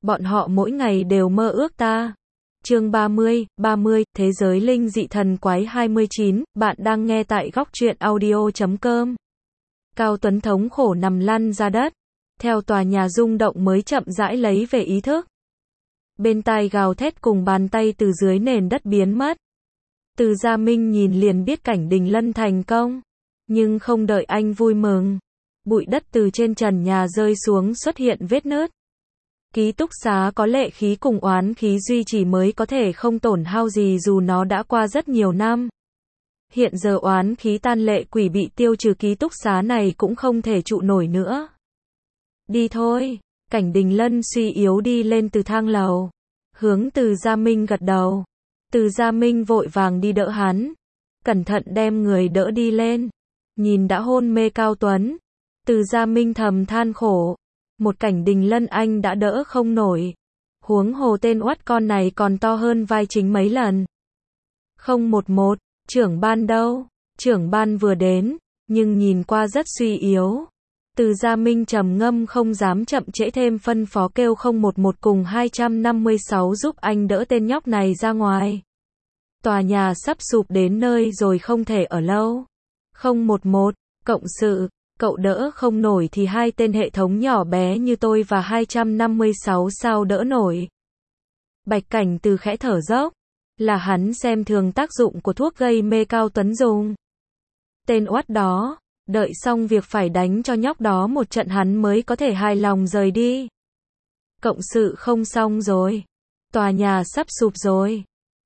Bọn họ mỗi ngày đều mơ ước ta. Chương 30, Thế giới linh dị thần quái 29, bạn đang nghe tại góc truyện audio.com. Cao Tuấn thống khổ nằm lăn ra đất. Theo tòa nhà rung động mới chậm rãi lấy về ý thức. Bên tai gào thét cùng bàn tay từ dưới nền đất biến mất. Từ Gia Minh nhìn liền biết cảnh Đình Lân thành công. Nhưng không đợi anh vui mừng. Bụi đất từ trên trần nhà rơi xuống xuất hiện vết nứt. Ký túc xá có lệ khí cùng oán khí duy trì mới có thể không tổn hao gì dù nó đã qua rất nhiều năm. Hiện giờ oán khí tan lệ quỷ bị tiêu trừ, ký túc xá này cũng không thể trụ nổi nữa. Đi thôi, cảnh Đình Lân suy yếu đi lên từ thang lầu. Hướng Từ Gia Minh gật đầu. Từ Gia Minh vội vàng đi đỡ hắn. Cẩn thận đem người đỡ đi lên. Nhìn đã hôn mê Cao Tuấn. Từ Gia Minh thầm than khổ. Một cảnh Đình Lân anh đã đỡ không nổi. Huống hồ tên oắt con này còn to hơn vai chính mấy lần. 011, trưởng ban đâu? Trưởng ban vừa đến, nhưng nhìn qua rất suy yếu. Từ Gia Minh trầm ngâm không dám chậm trễ thêm, phân phó kêu 011 cùng 256 giúp anh đỡ tên nhóc này ra ngoài. Tòa nhà sắp sụp đến nơi rồi, không thể ở lâu. 011, cộng sự, cậu đỡ không nổi thì hai tên hệ thống nhỏ bé như tôi và 256 sao đỡ nổi. Bạch Cảnh Từ khẽ thở dốc. Là hắn xem thường tác dụng của thuốc gây mê Cao Tuấn dùng. Tên oắt đó, đợi xong việc phải đánh cho nhóc đó một trận hắn mới có thể hài lòng rời đi. Cộng sự không xong rồi. Tòa nhà sắp sụp rồi.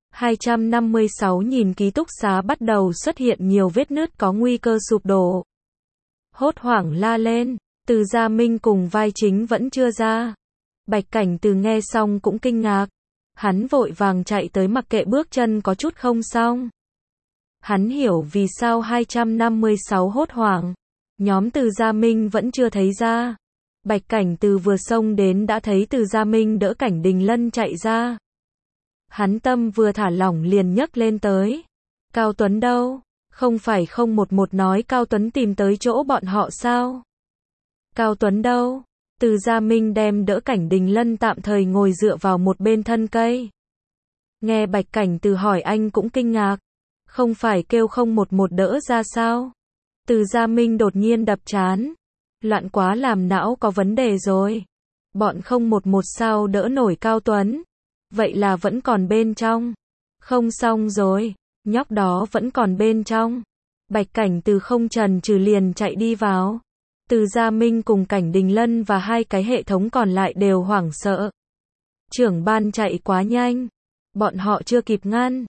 256 nhìn ký túc xá bắt đầu xuất hiện nhiều vết nứt có nguy cơ sụp đổ. Hốt hoảng la lên. Từ Gia Minh cùng vai chính vẫn chưa ra. Bạch Cảnh Từ nghe xong cũng kinh ngạc. Hắn vội vàng chạy tới, mặc kệ bước chân có chút không xong. Hắn hiểu vì sao 256 hốt hoảng. Nhóm Từ Gia Minh vẫn chưa thấy ra. Bạch Cảnh Từ vừa xông đến đã thấy Từ Gia Minh đỡ cảnh Đình Lân chạy ra. Hắn tâm vừa thả lỏng liền nhấc lên tới. Cao Tuấn đâu? Không phải 011 nói Cao Tuấn tìm tới chỗ bọn họ sao? Cao Tuấn đâu? Từ Gia Minh đem đỡ cảnh Đình Lân tạm thời ngồi dựa vào một bên thân cây. Nghe Bạch Cảnh Từ hỏi anh cũng kinh ngạc. Không phải kêu 011 đỡ ra sao? Từ Gia Minh đột nhiên đập trán. Loạn quá, làm não có vấn đề rồi. Bọn 011 sao đỡ nổi Cao Tuấn? Vậy là vẫn còn bên trong. Không xong rồi. Nhóc đó vẫn còn bên trong. Bạch Cảnh Từ không chần chừ liền chạy đi vào. Từ Gia Minh cùng cảnh Đình Lân và hai cái hệ thống còn lại đều hoảng sợ. Trưởng ban chạy quá nhanh. Bọn họ chưa kịp ngăn.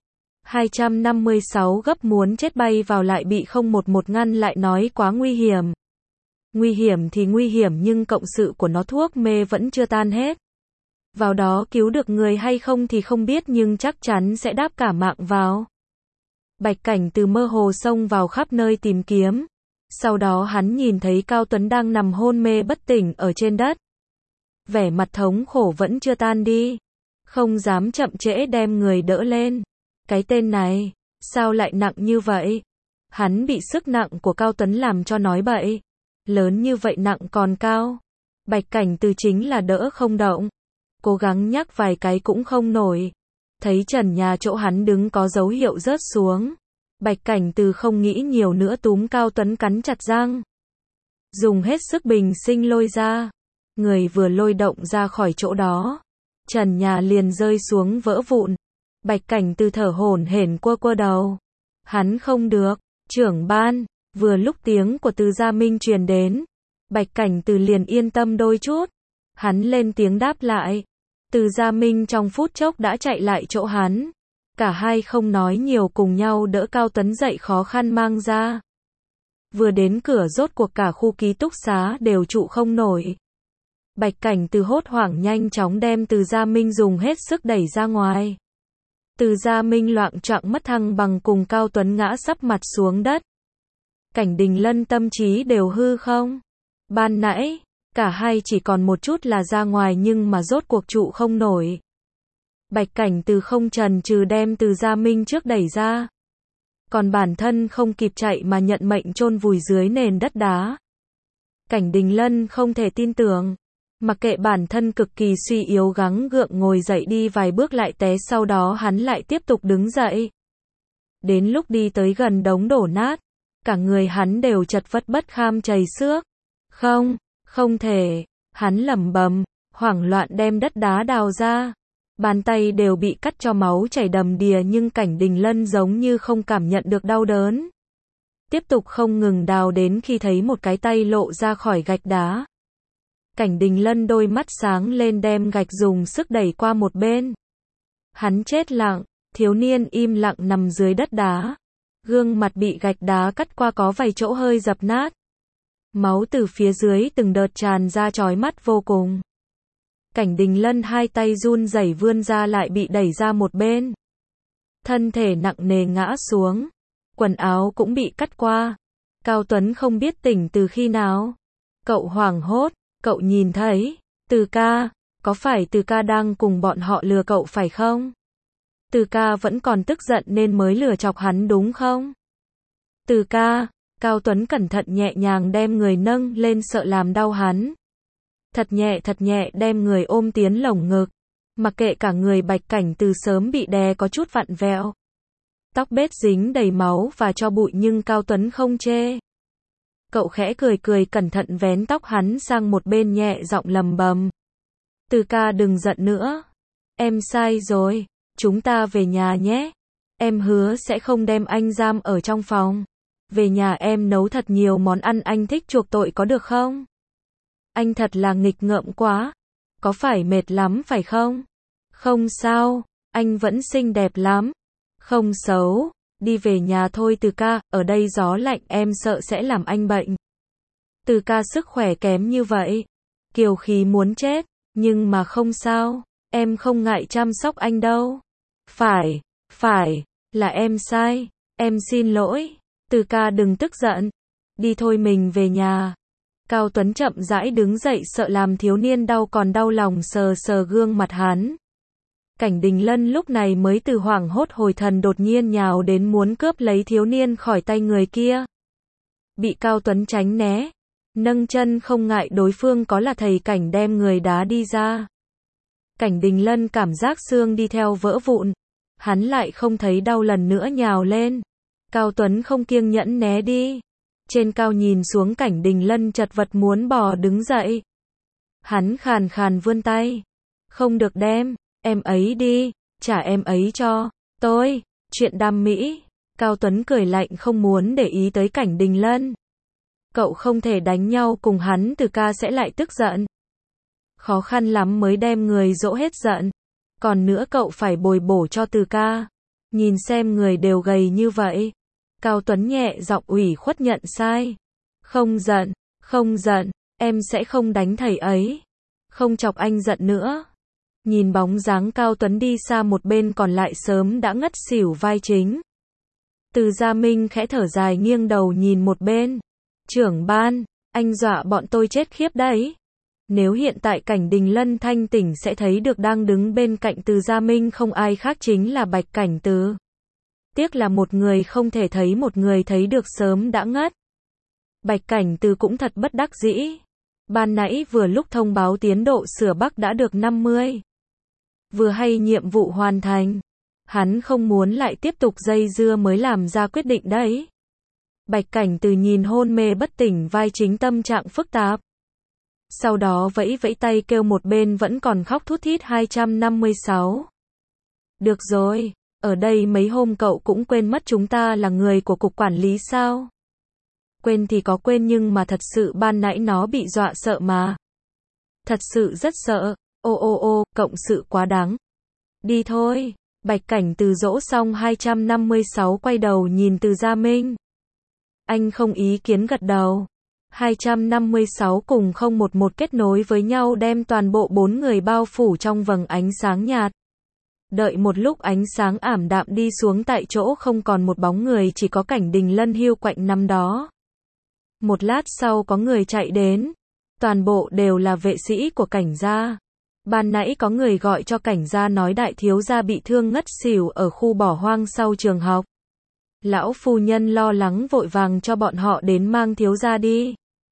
256 gấp muốn chết bay vào lại bị 011 ngăn lại, nói quá nguy hiểm. Nguy hiểm thì nguy hiểm nhưng cộng sự của nó thuốc mê vẫn chưa tan hết. Vào đó cứu được người hay không thì không biết nhưng chắc chắn sẽ đáp cả mạng vào. Bạch Cảnh Từ mơ hồ xông vào khắp nơi tìm kiếm. Sau đó hắn nhìn thấy Cao Tuấn đang nằm hôn mê bất tỉnh ở trên đất. Vẻ mặt thống khổ vẫn chưa tan đi. Không dám chậm trễ đem người đỡ lên. Cái tên này, sao lại nặng như vậy? Hắn bị sức nặng của Cao Tuấn làm cho nói bậy. Lớn như vậy nặng còn cao. Bạch Cảnh Từ chính là đỡ không động. Cố gắng nhắc vài cái cũng không nổi. Thấy trần nhà chỗ hắn đứng có dấu hiệu rớt xuống. Bạch Cảnh Từ không nghĩ nhiều nữa, túm Cao Tuấn cắn chặt răng. Dùng hết sức bình sinh lôi ra. Người vừa lôi động ra khỏi chỗ đó. Trần nhà liền rơi xuống vỡ vụn. Bạch Cảnh Từ thở hổn hển quơ quơ đầu. Hắn không được. Trưởng ban. Vừa lúc tiếng của Từ Gia Minh truyền đến. Bạch Cảnh Từ liền yên tâm đôi chút. Hắn lên tiếng đáp lại. Từ Gia Minh trong phút chốc đã chạy lại chỗ hắn. Cả hai không nói nhiều cùng nhau đỡ Cao Tuấn dậy, khó khăn mang ra. Vừa đến cửa rốt cuộc cả khu ký túc xá đều trụ không nổi. Bạch Cảnh Từ hốt hoảng nhanh chóng đem Từ Gia Minh dùng hết sức đẩy ra ngoài. Từ Gia Minh loạng choạng mất thăng bằng cùng Cao Tuấn ngã sấp mặt xuống đất. Cảnh Đình Lân tâm trí đều hư không? Ban nãy, cả hai chỉ còn một chút là ra ngoài nhưng mà rốt cuộc trụ không nổi. Bạch Cảnh Từ không chần chừ đem Từ Gia Minh trước đẩy ra. Còn bản thân không kịp chạy mà nhận mệnh chôn vùi dưới nền đất đá. Cảnh Đình Lân không thể tin tưởng. Mặc kệ bản thân cực kỳ suy yếu gắng gượng ngồi dậy đi vài bước lại té, sau đó hắn lại tiếp tục đứng dậy. Đến lúc đi tới gần đống đổ nát, cả người hắn đều chật vật bất kham chảy xước. Không, không thể, hắn lẩm bẩm, hoảng loạn đem đất đá đào ra. Bàn tay đều bị cắt cho máu chảy đầm đìa, nhưng Cảnh Đình Lân giống như không cảm nhận được đau đớn. Tiếp tục không ngừng đào đến khi thấy một cái tay lộ ra khỏi gạch đá. Cảnh Đình Lân đôi mắt sáng lên đem gạch dùng sức đẩy qua một bên. Hắn chết lặng, thiếu niên im lặng nằm dưới đất đá. Gương mặt bị gạch đá cắt qua có vài chỗ hơi dập nát. Máu từ phía dưới từng đợt tràn ra chói mắt vô cùng. Cảnh Đình Lân hai tay run rẩy vươn ra lại bị đẩy ra một bên. Thân thể nặng nề ngã xuống. Quần áo cũng bị cắt qua. Cao Tuấn không biết tỉnh từ khi nào. Cậu hoảng hốt, cậu nhìn thấy, Từ ca, có phải Từ ca đang cùng bọn họ lừa cậu phải không? Từ ca vẫn còn tức giận nên mới lừa chọc hắn đúng không? Từ ca, Cao Tuấn cẩn thận nhẹ nhàng đem người nâng lên sợ làm đau hắn. Thật nhẹ đem người ôm tiến lồng ngực. Mặc kệ cả người Bạch Cảnh Từ sớm bị đè có chút vặn vẹo. Tóc bết dính đầy máu và tro bụi nhưng Cao Tuấn không chê. Cậu khẽ cười cẩn thận vén tóc hắn sang một bên nhẹ giọng lầm bầm. Từ ca đừng giận nữa. Em sai rồi, chúng ta về nhà nhé. Em hứa sẽ không đem anh giam ở trong phòng. Về nhà em nấu thật nhiều món ăn anh thích chuộc tội có được không? Anh thật là nghịch ngợm quá. Có phải mệt lắm phải không? Không sao, anh vẫn xinh đẹp lắm. Không xấu, đi về nhà thôi Từ ca, ở đây gió lạnh em sợ sẽ làm anh bệnh. Từ ca sức khỏe kém như vậy, kiều khí muốn chết, nhưng mà không sao, em không ngại chăm sóc anh đâu. Phải, là em sai, em xin lỗi, Từ ca đừng tức giận, đi thôi mình về nhà. Cao Tuấn chậm rãi đứng dậy sợ làm thiếu niên đau còn đau lòng sờ sờ gương mặt hắn. Cảnh Đình Lân lúc này mới từ hoảng hốt hồi thần đột nhiên nhào đến muốn cướp lấy thiếu niên khỏi tay người kia. Bị Cao Tuấn tránh né, nâng chân không ngại đối phương có là thầy Cảnh đem người đá đi ra. Cảnh Đình Lân cảm giác xương đi theo vỡ vụn, hắn lại không thấy đau lần nữa nhào lên. Cao Tuấn không kiêng nhẫn né đi. Trên cao nhìn xuống Cảnh Đình Lân chật vật muốn bò đứng dậy. Hắn khàn khàn vươn tay. Không được đem, em ấy đi, trả em ấy cho tôi, chuyện đam mỹ. Cao Tuấn cười lạnh không muốn để ý tới Cảnh Đình Lân. Cậu không thể đánh nhau cùng hắn, Từ ca sẽ lại tức giận. Khó khăn lắm mới đem người dỗ hết giận. Còn nữa cậu phải bồi bổ cho Từ ca. Nhìn xem người đều gầy như vậy. Cao Tuấn nhẹ giọng ủy khuất nhận sai. Không giận, em sẽ không đánh thầy ấy. Không chọc anh giận nữa. Nhìn bóng dáng Cao Tuấn đi xa một bên còn lại sớm đã ngất xỉu vai chính. Từ Gia Minh khẽ thở dài nghiêng đầu nhìn một bên. Trưởng ban, anh dọa bọn tôi chết khiếp đấy. Nếu hiện tại Cảnh Đình Lân thanh tỉnh sẽ thấy được đang đứng bên cạnh Từ Gia Minh không ai khác chính là Bạch Cảnh Từ. Tiếc là một người không thể thấy một người thấy được sớm đã ngất. Bạch Cảnh Từ cũng thật bất đắc dĩ. Ban nãy vừa lúc thông báo tiến độ sửa Bắc đã được 50. Vừa hay nhiệm vụ hoàn thành. Hắn không muốn lại tiếp tục dây dưa mới làm ra quyết định đấy. Bạch Cảnh Từ nhìn hôn mê bất tỉnh vai chính tâm trạng phức tạp. Sau đó vẫy vẫy tay kêu một bên vẫn còn khóc thút thít 256. Được rồi, ở đây mấy hôm cậu cũng quên mất chúng ta là người của cục quản lý sao? Quên thì có quên nhưng mà thật sự ban nãy nó bị dọa sợ mà. Thật sự rất sợ, ô, cộng sự quá đáng. Đi thôi, Bạch Cảnh Từ dỗ xong 256 quay đầu nhìn Từ Gia Minh. Anh không ý kiến gật đầu. 256 cùng 011 kết nối với nhau đem toàn bộ 4 người bao phủ trong vầng ánh sáng nhạt. Đợi một lúc ánh sáng ảm đạm đi xuống tại chỗ không còn một bóng người chỉ có Cảnh Đình Lân hiu quạnh nằm đó. Một lát sau có người chạy đến. Toàn bộ đều là vệ sĩ của Cảnh gia. Ban nãy có người gọi cho Cảnh gia nói đại thiếu gia bị thương ngất xỉu ở khu bỏ hoang sau trường học. Lão phu nhân lo lắng vội vàng cho bọn họ đến mang thiếu gia đi.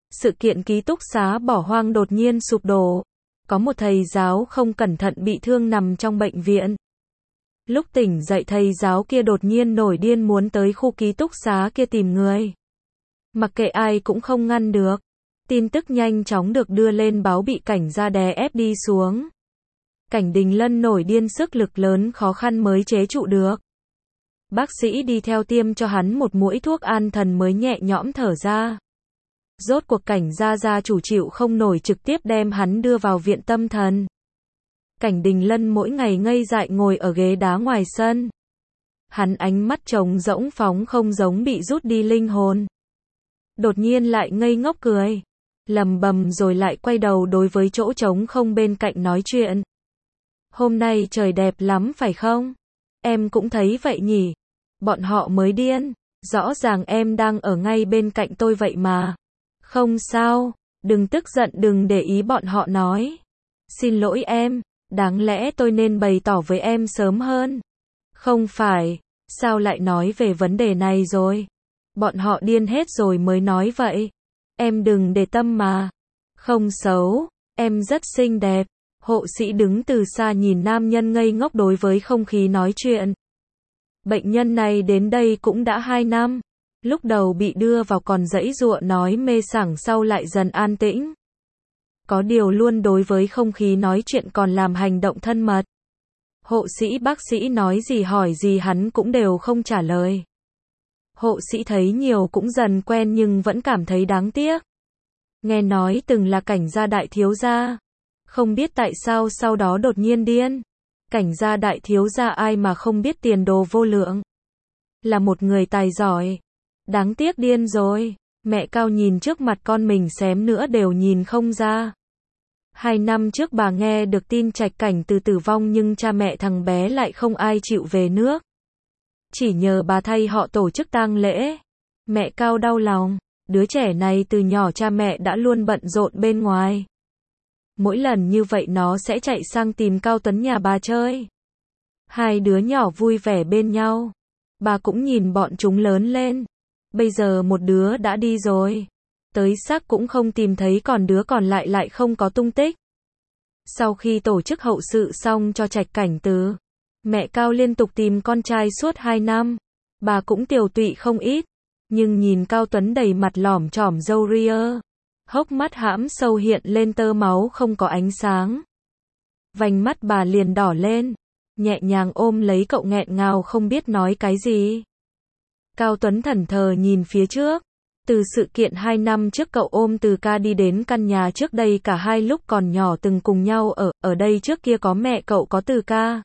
Sự kiện ký túc xá bỏ hoang đột nhiên sụp đổ. Có một thầy giáo không cẩn thận bị thương nằm trong bệnh viện. Lúc tỉnh dậy thầy giáo kia đột nhiên nổi điên muốn tới khu ký túc xá kia tìm người. Mặc kệ ai cũng không ngăn được. Tin tức nhanh chóng được đưa lên báo bị cảnh gia đè ép đi xuống. Cảnh Đình Lân nổi điên sức lực lớn khó khăn mới chế trụ được. Bác sĩ đi theo tiêm cho hắn một mũi thuốc an thần mới nhẹ nhõm thở ra. Rốt cuộc cảnh gia chủ chịu không nổi trực tiếp đem hắn đưa vào viện tâm thần. Cảnh Đình Lân mỗi ngày ngây dại ngồi ở ghế đá ngoài sân. Hắn ánh mắt trống rỗng phóng không giống bị rút đi linh hồn. Đột nhiên lại ngây ngốc cười. Lầm bầm rồi lại quay đầu đối với chỗ trống không bên cạnh nói chuyện. Hôm nay trời đẹp lắm phải không? Em cũng thấy vậy nhỉ. Bọn họ mới điên. Rõ ràng em đang ở ngay bên cạnh tôi vậy mà. Không sao. Đừng tức giận, đừng để ý bọn họ nói. Xin lỗi em. Đáng lẽ tôi nên bày tỏ với em sớm hơn. Không phải. Sao lại nói về vấn đề này rồi? Bọn họ điên hết rồi mới nói vậy. Em đừng để tâm mà. Không xấu. Em rất xinh đẹp. Hộ sĩ đứng từ xa nhìn nam nhân ngây ngốc đối với không khí nói chuyện. Bệnh nhân này đến đây cũng đã 2 năm. Lúc đầu bị đưa vào còn giãy giụa nói mê sảng, sau lại dần an tĩnh. Có điều luôn đối với không khí nói chuyện còn làm hành động thân mật. Hộ sĩ bác sĩ nói gì hỏi gì hắn cũng đều không trả lời. Hộ sĩ thấy nhiều cũng dần quen nhưng vẫn cảm thấy đáng tiếc. Nghe nói từng là cảnh gia đại thiếu gia. Không biết tại sao sau đó đột nhiên điên. Cảnh gia đại thiếu gia ai mà không biết tiền đồ vô lượng. Là một người tài giỏi. Đáng tiếc điên rồi. Mẹ Cao nhìn trước mặt con mình xém nữa đều nhìn không ra. 2 năm trước bà nghe được tin Trạch Cảnh Từ tử vong nhưng cha mẹ thằng bé lại không ai chịu về nước. Chỉ nhờ bà thay họ tổ chức tang lễ. Mẹ Cao đau lòng. Đứa trẻ này từ nhỏ cha mẹ đã luôn bận rộn bên ngoài. Mỗi lần như vậy nó sẽ chạy sang tìm Cao Tuấn nhà bà chơi. 2 đứa nhỏ vui vẻ bên nhau. Bà cũng nhìn bọn chúng lớn lên. Bây giờ một đứa đã đi rồi. Tới xác cũng không tìm thấy, còn đứa còn lại không có tung tích. Sau khi tổ chức hậu sự xong cho Trạch Cảnh Từ, mẹ Cao liên tục tìm con trai suốt 2 năm. Bà cũng tiều tụy không ít. Nhưng nhìn Cao Tuấn đầy mặt lỏm chỏm râu ria. Hốc mắt hãm sâu hiện lên tơ máu không có ánh sáng. Vành mắt bà liền đỏ lên. Nhẹ nhàng ôm lấy cậu nghẹn ngào không biết nói cái gì. Cao Tuấn thẫn thờ nhìn phía trước. Từ sự kiện 2 năm trước cậu ôm Từ ca đi đến căn nhà trước đây cả hai lúc còn nhỏ từng cùng nhau ở đây, trước kia có mẹ cậu có Từ ca.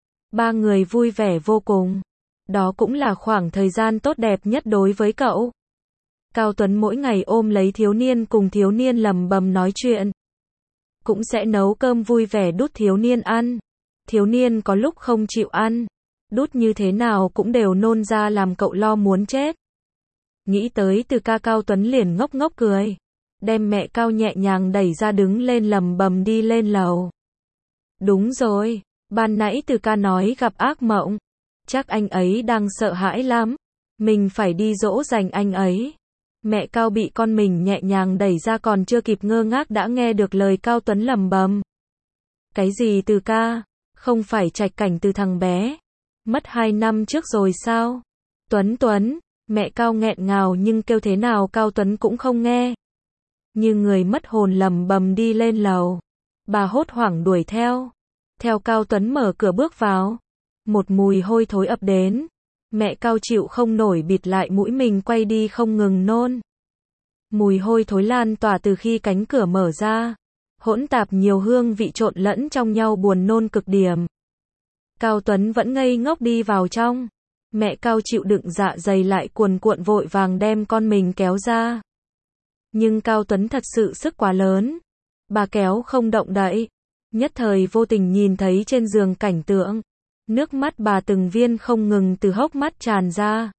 3 người vui vẻ vô cùng. Đó cũng là khoảng thời gian tốt đẹp nhất đối với cậu. Cao Tuấn mỗi ngày ôm lấy thiếu niên cùng thiếu niên lầm bầm nói chuyện. Cũng sẽ nấu cơm vui vẻ đút thiếu niên ăn. Thiếu niên có lúc không chịu ăn. Đút như thế nào cũng đều nôn ra làm cậu lo muốn chết. Nghĩ tới Từ ca, Cao Tuấn liền ngốc ngốc cười. Đem mẹ Cao nhẹ nhàng đẩy ra đứng lên lầm bầm đi lên lầu. Đúng rồi, ban nãy Từ ca nói gặp ác mộng. Chắc anh ấy đang sợ hãi lắm. Mình phải đi dỗ dành anh ấy. Mẹ Cao bị con mình nhẹ nhàng đẩy ra còn chưa kịp ngơ ngác đã nghe được lời Cao Tuấn lầm bầm. Cái gì Từ ca? Không phải Trạch Cảnh Từ thằng bé. Mất 2 năm trước rồi sao? Tuấn. Mẹ Cao nghẹn ngào nhưng kêu thế nào Cao Tuấn cũng không nghe. Như người mất hồn lầm bầm đi lên lầu. Bà hốt hoảng đuổi theo. Theo Cao Tuấn mở cửa bước vào. Một mùi hôi thối ập đến. Mẹ Cao chịu không nổi bịt lại mũi mình quay đi không ngừng nôn. Mùi hôi thối lan tỏa từ khi cánh cửa mở ra. Hỗn tạp nhiều hương vị trộn lẫn trong nhau buồn nôn cực điểm. Cao Tuấn vẫn ngây ngốc đi vào trong. Mẹ Cao chịu đựng dạ dày lại cuồn cuộn vội vàng đem con mình kéo ra. Nhưng Cao Tuấn thật sự sức quá lớn. Bà kéo không động đậy. Nhất thời vô tình nhìn thấy trên giường cảnh tượng. Nước mắt bà từng viên không ngừng từ hốc mắt tràn ra.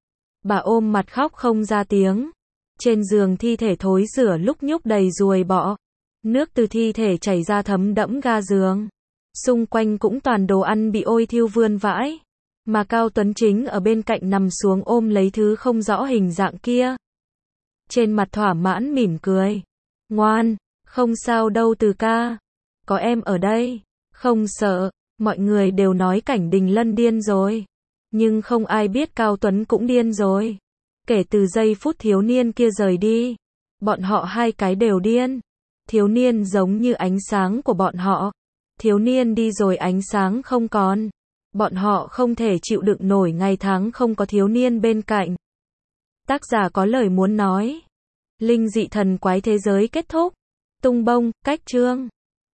Bà ôm mặt khóc không ra tiếng. Trên giường thi thể thối rữa lúc nhúc đầy ruồi bọ. Nước từ thi thể chảy ra thấm đẫm ga giường. Xung quanh cũng toàn đồ ăn bị ôi thiêu vươn vãi. Mà Cao Tuấn chính ở bên cạnh nằm xuống ôm lấy thứ không rõ hình dạng kia. trên mặt thỏa mãn mỉm cười. Ngoan, không sao đâu Từ ca. Có em ở đây. Không sợ, mọi người đều nói Cảnh Đình Lân điên rồi. Nhưng không ai biết Cao Tuấn cũng điên rồi. Kể từ giây phút thiếu niên kia rời đi, bọn họ hai cái đều điên. Thiếu niên giống như ánh sáng của bọn họ. Thiếu niên đi rồi ánh sáng không còn. Bọn họ không thể chịu đựng nổi ngày tháng không có thiếu niên bên cạnh. Tác giả có lời muốn nói. Linh dị thần quái thế giới kết thúc. Tung bông, cách chương.